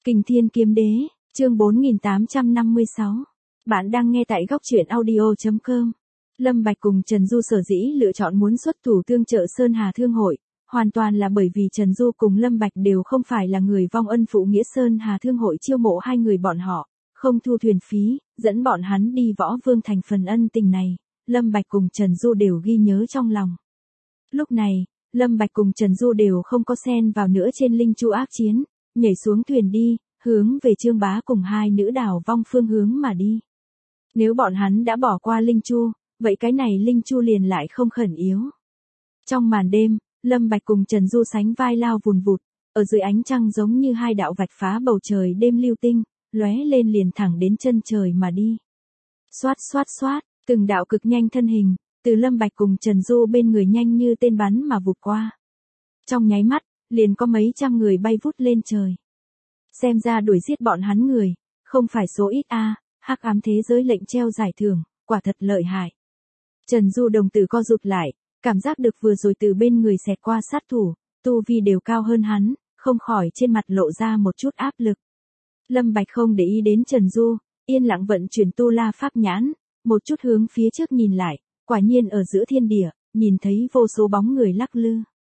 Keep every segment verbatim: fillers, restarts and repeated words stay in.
Kình Thiên Kiếm Đế, chương bốn nghìn tám trăm năm mươi sáu. Bạn đang nghe tại góc truyện audio chấm com. Lâm Bạch cùng Trần Du sở dĩ lựa chọn muốn xuất thủ tương trợ Sơn Hà Thương hội, hoàn toàn là bởi vì Trần Du cùng Lâm Bạch đều không phải là người vong ân phụ nghĩa. Sơn Hà Thương hội chiêu mộ hai người bọn họ, không thu thuyền phí, dẫn bọn hắn đi Võ Vương thành, phần ân tình này, Lâm Bạch cùng Trần Du đều ghi nhớ trong lòng. Lúc này, Lâm Bạch cùng Trần Du đều không có xen vào nữa trên linh chu ác chiến, nhảy xuống thuyền đi, hướng về Trương Bá cùng hai nữ đảo vong phương hướng mà đi. Nếu bọn hắn đã bỏ qua linh chu, vậy cái này linh chu liền lại không khẩn yếu. Trong màn đêm, Lâm Bạch cùng Trần Du sánh vai lao vùn vụt, ở dưới ánh trăng giống như hai đạo vạch phá bầu trời đêm lưu tinh, lóe lên liền thẳng đến chân trời mà đi. Xoát xoát xoát, từng đạo cực nhanh thân hình, từ Lâm Bạch cùng Trần Du bên người nhanh như tên bắn mà vụt qua. Trong nháy mắt, liền có mấy trăm người bay vút lên trời. Xem ra đuổi giết bọn hắn người, không phải số ít a, hắc ám thế giới lệnh treo giải thưởng, quả thật lợi hại. Trần Du đồng tử co rụt lại, cảm giác được vừa rồi từ bên người xẹt qua sát thủ, tu vi đều cao hơn hắn, không khỏi trên mặt lộ ra một chút áp lực. Lâm Bạch không để ý đến Trần Du, yên lặng vận chuyển tu la pháp nhãn, một chút hướng phía trước nhìn lại, quả nhiên ở giữa thiên địa, nhìn thấy vô số bóng người lắc lư.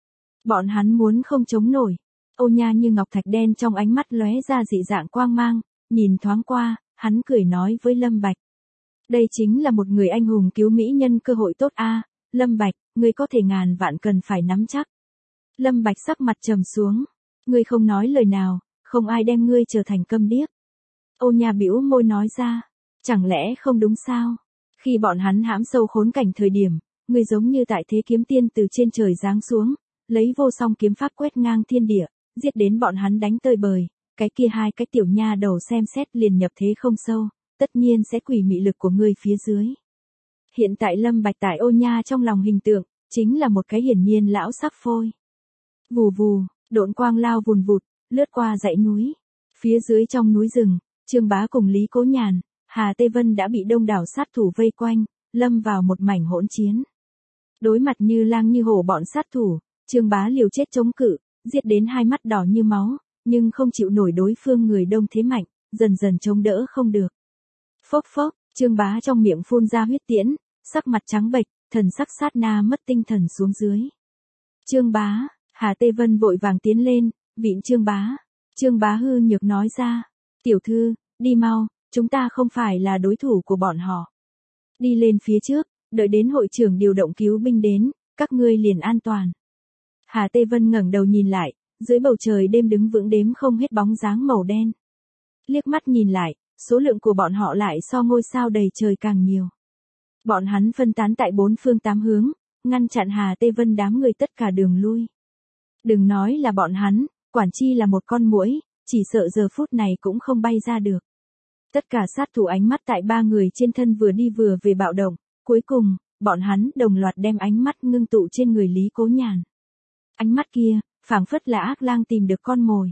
Bọn hắn muốn không chống nổi. Ô Nha như ngọc thạch đen trong ánh mắt lóe ra dị dạng quang mang, nhìn thoáng qua, hắn cười nói với Lâm Bạch. Đây chính là một người anh hùng cứu mỹ nhân, cơ hội tốt a, Lâm Bạch, ngươi có thể ngàn vạn cần phải nắm chắc. Lâm Bạch sắc mặt trầm xuống, ngươi không nói lời nào, không ai đem ngươi trở thành câm điếc. Ô Nha bĩu môi nói ra, chẳng lẽ không đúng sao? Khi bọn hắn hãm sâu khốn cảnh thời điểm, ngươi giống như tại thế kiếm tiên từ trên trời giáng xuống, lấy vô song kiếm pháp quét ngang thiên địa, giết đến bọn hắn đánh tơi bời, cái kia hai cái tiểu nha đầu xem xét liền nhập thế không sâu, tất nhiên sẽ quỷ mị lực của ngươi phía dưới. Hiện tại Lâm Bạch tại Ô Nha trong lòng hình tượng, chính là một cái hiển nhiên lão sắc phôi. Vù vù, độn quang lao vùn vụt, lướt qua dãy núi. Phía dưới trong núi rừng, Trương Bá cùng Lý Cố Nhàn, Hà Tê Vân đã bị đông đảo sát thủ vây quanh, lâm vào một mảnh hỗn chiến. Đối mặt như lang như hổ bọn sát thủ, Trương Bá liều chết chống cự, giết đến hai mắt đỏ như máu, nhưng không chịu nổi đối phương người đông thế mạnh, dần dần chống đỡ không được. Phốc phốc, Trương Bá trong miệng phun ra huyết tiễn, sắc mặt trắng bệch, thần sắc sát na mất tinh thần xuống dưới. Trương Bá, Hà Tê Vân vội vàng tiến lên, vịn Trương Bá. Trương Bá hư nhược nói ra, tiểu thư, đi mau, chúng ta không phải là đối thủ của bọn họ. Đi lên phía trước, đợi đến hội trưởng điều động cứu binh đến, các ngươi liền an toàn. Hà Tê Vân ngẩng đầu nhìn lại, dưới bầu trời đêm đứng vững đếm không hết bóng dáng màu đen. Liếc mắt nhìn lại, số lượng của bọn họ lại so ngôi sao đầy trời càng nhiều. Bọn hắn phân tán tại bốn phương tám hướng, ngăn chặn Hà Tê Vân đám người tất cả đường lui. Đừng nói là bọn hắn, quản chi là một con muỗi, chỉ sợ giờ phút này cũng không bay ra được. Tất cả sát thủ ánh mắt tại ba người trên thân vừa đi vừa về bạo động, cuối cùng, bọn hắn đồng loạt đem ánh mắt ngưng tụ trên người Lý Cố Nhàn. Ánh mắt kia, phảng phất là ác lang tìm được con mồi.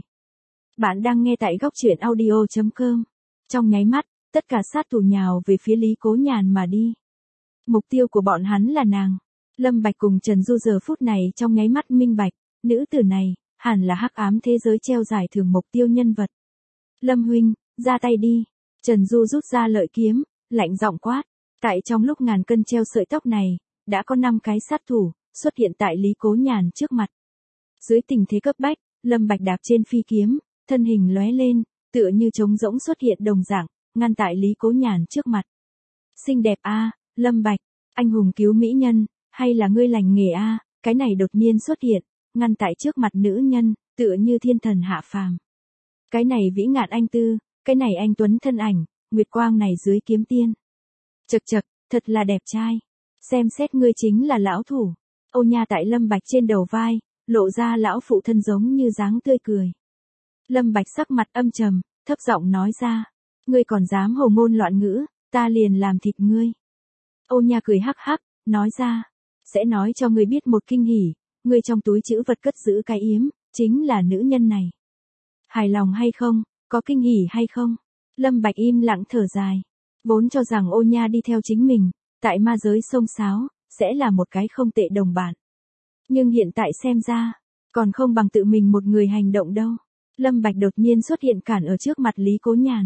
Bạn đang nghe tại góc truyện audio chấm com. Trong nháy mắt, tất cả sát thủ nhào về phía Lý Cố Nhàn mà đi. Mục tiêu của bọn hắn là nàng. Lâm Bạch cùng Trần Du giờ phút này trong nháy mắt minh bạch, nữ tử này, hẳn là hắc ám thế giới treo giải thưởng mục tiêu nhân vật. Lâm huynh, ra tay đi. Trần Du rút ra lợi kiếm, lạnh giọng quát. Tại trong lúc ngàn cân treo sợi tóc này, đã có năm cái sát thủ xuất hiện tại Lý Cố Nhàn trước mặt. Dưới tình thế cấp bách, Lâm Bạch đạp trên phi kiếm, thân hình lóe lên, tựa như trống rỗng xuất hiện đồng dạng, ngăn tại Lý Cố Nhàn trước mặt. Xinh đẹp a, Lâm Bạch, anh hùng cứu mỹ nhân, hay là ngươi lành nghề a, cái này đột nhiên xuất hiện, ngăn tại trước mặt nữ nhân, tựa như thiên thần hạ phàm. Cái này vĩ ngạn anh tư, cái này anh tuấn thân ảnh, nguyệt quang này dưới kiếm tiên. Chậc chậc, thật là đẹp trai. Xem xét ngươi chính là lão thủ. Ô Nha tại Lâm Bạch trên đầu vai, lộ ra lão phụ thân giống như dáng tươi cười. Lâm Bạch sắc mặt âm trầm, thấp giọng nói ra, ngươi còn dám hồ ngôn loạn ngữ, ta liền làm thịt ngươi. Ô Nha cười hắc hắc, nói ra, sẽ nói cho ngươi biết một kinh hỉ, ngươi trong túi trữ vật cất giữ cái yếm, chính là nữ nhân này. Hài lòng hay không, có kinh hỉ hay không? Lâm Bạch im lặng thở dài, vốn cho rằng Ô Nha đi theo chính mình, tại ma giới sông sáo, sẽ là một cái không tệ đồng bạn. Nhưng hiện tại xem ra, còn không bằng tự mình một người hành động đâu. Lâm Bạch đột nhiên xuất hiện cản ở trước mặt Lý Cố Nhàn.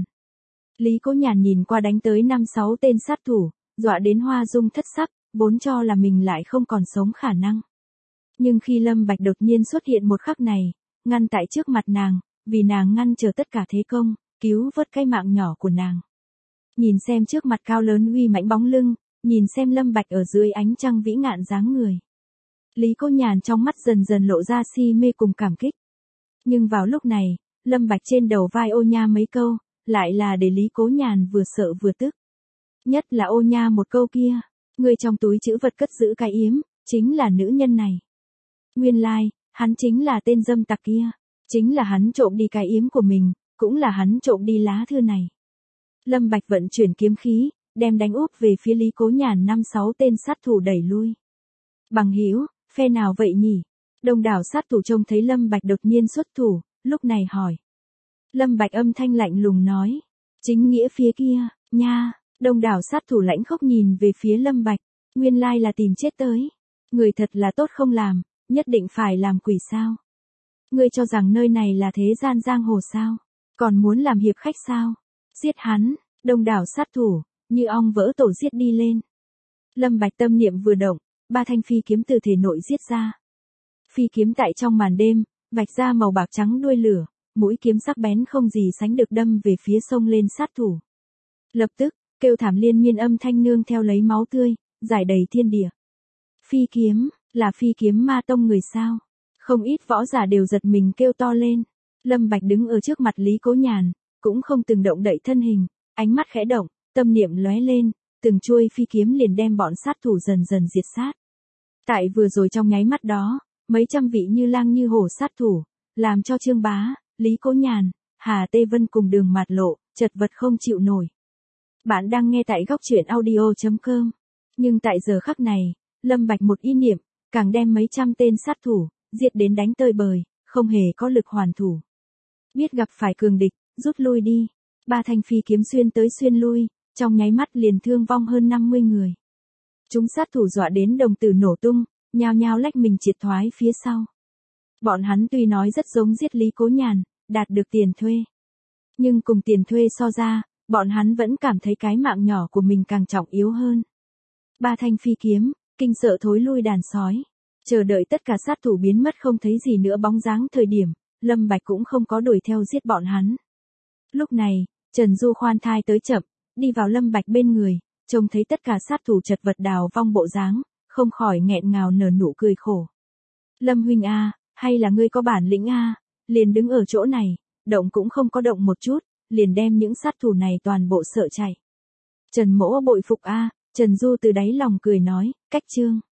Lý Cố Nhàn nhìn qua đánh tới năm sáu tên sát thủ, dọa đến hoa dung thất sắc, vốn cho là mình lại không còn sống khả năng. Nhưng khi Lâm Bạch đột nhiên xuất hiện một khắc này, ngăn tại trước mặt nàng, vì nàng ngăn trở tất cả thế công, cứu vớt cái mạng nhỏ của nàng. Nhìn xem trước mặt cao lớn uy mãnh bóng lưng, nhìn xem Lâm Bạch ở dưới ánh trăng vĩ ngạn dáng người. Lý Cố Nhàn trong mắt dần dần lộ ra si mê cùng cảm kích. Nhưng vào lúc này, Lâm Bạch trên đầu vai Ô Nha mấy câu, lại là để Lý Cố Nhàn vừa sợ vừa tức. Nhất là Ô Nha một câu kia, người trong túi trữ vật cất giữ cái yếm, chính là nữ nhân này. Nguyên lai, like, hắn chính là tên dâm tặc kia, chính là hắn trộm đi cái yếm của mình, cũng là hắn trộm đi lá thư này. Lâm Bạch vận chuyển kiếm khí, đem đánh úp về phía Lý Cố Nhàn năm sáu tên sát thủ đẩy lui. Bằng hữu, phe nào vậy nhỉ? Đông đảo sát thủ trông thấy Lâm Bạch đột nhiên xuất thủ, lúc này hỏi. Lâm Bạch âm thanh lạnh lùng nói, chính nghĩa phía kia, nha. Đông đảo sát thủ lãnh khốc nhìn về phía Lâm Bạch, nguyên lai là tìm chết tới. Người thật là tốt không làm, nhất định phải làm quỷ sao? Ngươi cho rằng nơi này là thế gian giang hồ sao? Còn muốn làm hiệp khách sao? Giết hắn, đông đảo sát thủ, như ong vỡ tổ giết đi lên. Lâm Bạch tâm niệm vừa động, ba thanh phi kiếm từ thể nội giết ra. Phi kiếm tại trong màn đêm, vạch ra màu bạc trắng đuôi lửa, mũi kiếm sắc bén không gì sánh được đâm về phía sông lên sát thủ. Lập tức, kêu thảm liên miên âm thanh nương theo lấy máu tươi, rải đầy thiên địa. Phi kiếm, là phi kiếm ma tông người sao? Không ít võ giả đều giật mình kêu to lên. Lâm Bạch đứng ở trước mặt Lý Cố Nhàn, cũng không từng động đậy thân hình, ánh mắt khẽ động, tâm niệm lóe lên, từng chuôi phi kiếm liền đem bọn sát thủ dần dần diệt sát. Tại vừa rồi trong nháy mắt đó, mấy trăm vị như lang như hổ sát thủ, làm cho Trương Bá, Lý Cố Nhàn, Hà Tê Vân cùng Đường Mạt Lộ, chật vật không chịu nổi. Bạn đang nghe tại góc truyện audio chấm com. Nhưng tại giờ khắc này, Lâm Bạch một ý niệm, càng đem mấy trăm tên sát thủ, diệt đến đánh tơi bời, không hề có lực hoàn thủ. Biết gặp phải cường địch, rút lui đi. Ba thanh phi kiếm xuyên tới xuyên lui, trong nháy mắt liền thương vong hơn năm mươi người. Chúng sát thủ dọa đến đồng tử nổ tung, nhao nhao lách mình triệt thoái phía sau. Bọn hắn tuy nói rất giống giết Lý Cố Nhàn, đạt được tiền thuê. Nhưng cùng tiền thuê so ra, bọn hắn vẫn cảm thấy cái mạng nhỏ của mình càng trọng yếu hơn. Ba thanh phi kiếm, kinh sợ thối lui đàn sói. Chờ đợi tất cả sát thủ biến mất không thấy gì nữa bóng dáng thời điểm, Lâm Bạch cũng không có đuổi theo giết bọn hắn. Lúc này, Trần Du khoan thai tới chậm, đi vào Lâm Bạch bên người, trông thấy tất cả sát thủ chật vật đào vong bộ dáng, không khỏi nghẹn ngào nở nụ cười khổ. Lâm huynh a, hay là ngươi có bản lĩnh a, liền đứng ở chỗ này, động cũng không có động một chút, liền đem những sát thủ này toàn bộ sợ chạy. Trần Mỗ bội phục a, Trần Du từ đáy lòng cười nói, cách chương.